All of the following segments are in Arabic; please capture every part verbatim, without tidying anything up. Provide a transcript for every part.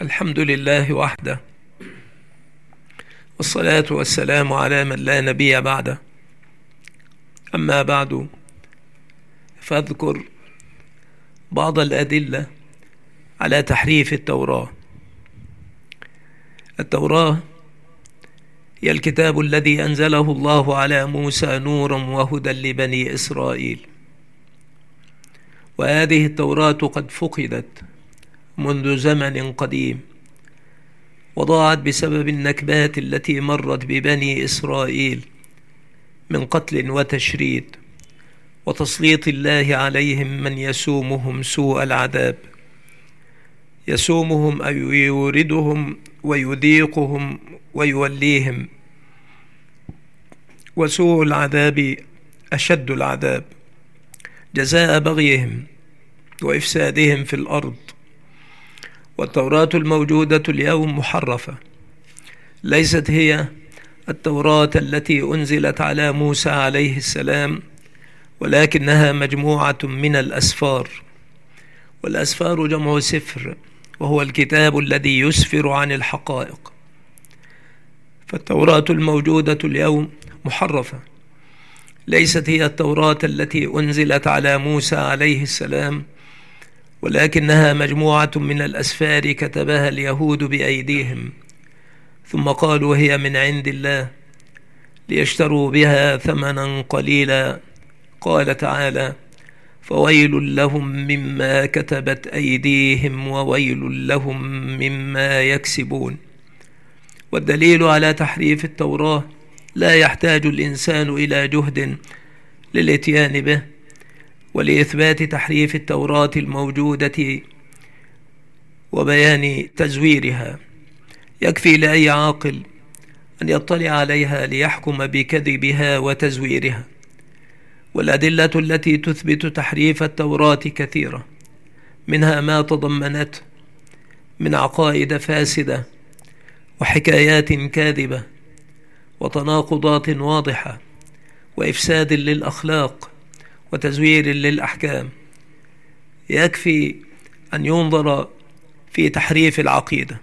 الحمد لله وحده، والصلاة والسلام على من لا نبي بعده. أما بعد، فاذكر بعض الأدلة على تحريف التوراة. التوراة هي الكتاب الذي أنزله الله على موسى نورا وهدى لبني إسرائيل، وهذه التوراة قد فقدت منذ زمن قديم، وضاعت بسبب النكبات التي مرت ببني إسرائيل من قتل وتشريد وتسليط الله عليهم من يسومهم سوء العذاب، يسومهم أي يوردهم ويذيقهم ويوليهم، وسوء العذاب أشد العذاب جزاء بغيهم وإفسادهم في الأرض. والتوراة الموجودة اليوم محرفة، ليست هي التوراة التي أنزلت على موسى عليه السلام، ولكنها مجموعة من الأسفار. والأسفار جمع سفر، وهو الكتاب الذي يسفر عن الحقائق. فالتوراة الموجودة اليوم محرفة، ليست هي التوراة التي أنزلت على موسى عليه السلام، ولكنها مجموعة من الأسفار كتبها اليهود بأيديهم، ثم قالوا هي من عند الله ليشتروا بها ثمنا قليلا. قال تعالى: فويل لهم مما كتبت أيديهم وويل لهم مما يكسبون. والدليل على تحريف التوراة لا يحتاج الإنسان إلى جهد للإتيان به ولإثبات تحريف التوراة الموجودة وبيان تزويرها. يكفي لأي عاقل أن يطلع عليها ليحكم بكذبها وتزويرها. والأدلة التي تثبت تحريف التوراة كثيرة، منها ما تضمنته من عقائد فاسدة وحكايات كاذبة وتناقضات واضحة وإفساد للأخلاق وتزوير للأحكام. يكفي أن ينظر في تحريف العقيدة،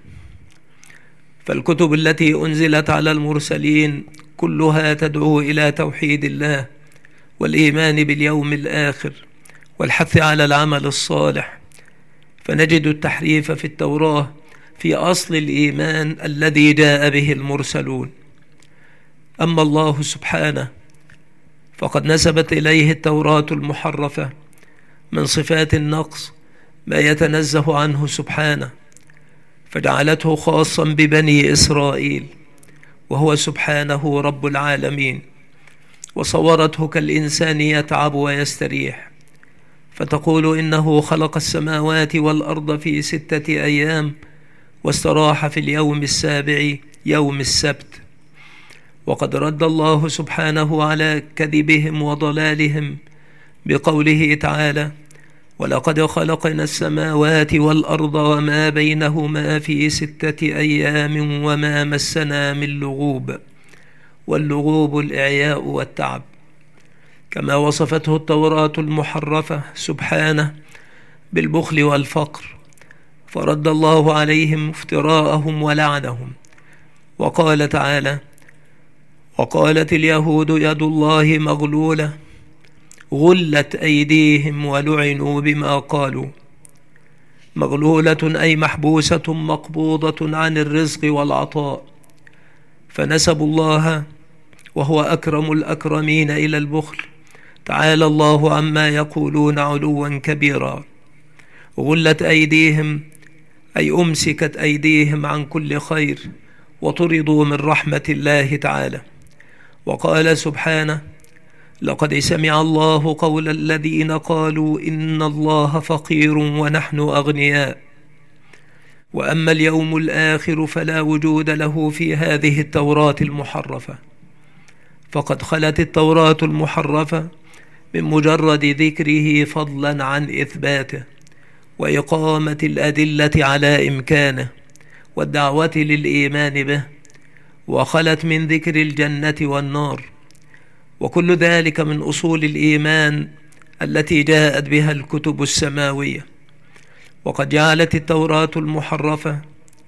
فالكتب التي أنزلت على المرسلين كلها تدعو إلى توحيد الله والإيمان باليوم الآخر والحث على العمل الصالح، فنجد التحريف في التوراة في أصل الإيمان الذي جاء به المرسلون. أما الله سبحانه فقد نسبت إليه التوراة المحرفة من صفات النقص ما يتنزه عنه سبحانه، فجعلته خاصا ببني إسرائيل، وهو سبحانه رب العالمين، وصورته كالإنسان يتعب ويستريح، فتقول إنه خلق السماوات والأرض في ستة أيام واستراح في اليوم السابع يوم السبت. وقد رد الله سبحانه على كذبهم وضلالهم بقوله تعالى: ولقد خلقنا السماوات والأرض وما بينهما في ستة أيام وما مسنا من لغوب. واللغوب الإعياء والتعب، كما وصفته التوراة المحرفة سبحانه بالبخل والفقر، فرد الله عليهم افتراءهم ولعنهم. وقال تعالى: وقالت اليهود يد الله مغلولة غلت أيديهم ولعنوا بما قالوا. مغلولة أي محبوسة مقبوضة عن الرزق والعطاء، فنسبوا الله وهو أكرم الأكرمين إلى البخل، تعالى الله عما يقولون علوا كبيرا. غلت أيديهم أي أمسكت أيديهم عن كل خير وطردوا من رحمة الله تعالى. وقال سبحانه: لقد سمع الله قول الذين قالوا إن الله فقير ونحن أغنياء، وأما اليوم الآخر فلا وجود له في هذه التوراة المحرفة. فقد خلت التوراة المحرفة من مجرد ذكره فضلا عن إثباته وإقامة الأدلة على إمكانه والدعوة للإيمان به، وخلت من ذكر الجنة والنار، وكل ذلك من أصول الإيمان التي جاءت بها الكتب السماوية. وقد جعلت التوراة المحرفة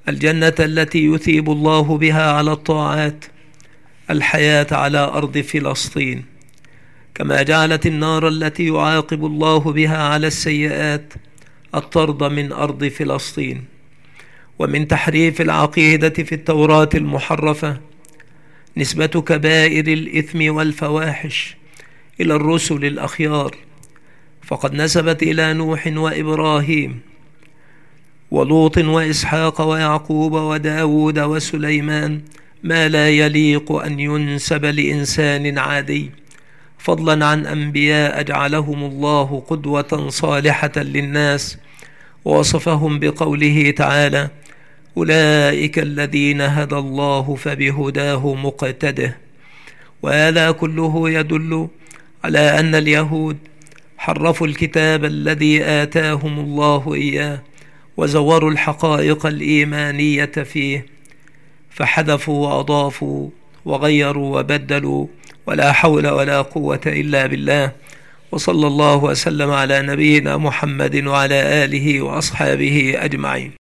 الجنة التي يثيب الله بها على الطاعات، الحياة على أرض فلسطين، كما جعلت النار التي يعاقب الله بها على السيئات الطرد من أرض فلسطين. ومن تحريف العقيدة في التوراة المحرفة نسبة كبائر الإثم والفواحش إلى الرسل الأخيار، فقد نسبت إلى نوح وإبراهيم ولوط وإسحاق ويعقوب وداود وسليمان ما لا يليق أن ينسب لإنسان عادي، فضلا عن أنبياء جعلهم الله قدوة صالحة للناس، ووصفهم بقوله تعالى: أولئك الذين هدى الله فبهداه مقتده. وهذا كله يدل على أن اليهود حرفوا الكتاب الذي آتاهم الله إياه وزوروا الحقائق الإيمانية فيه، فحذفوا وأضافوا وغيروا وبدلوا، ولا حول ولا قوة إلا بالله. وصلى الله وسلم على نبينا محمد وعلى آله وأصحابه أجمعين.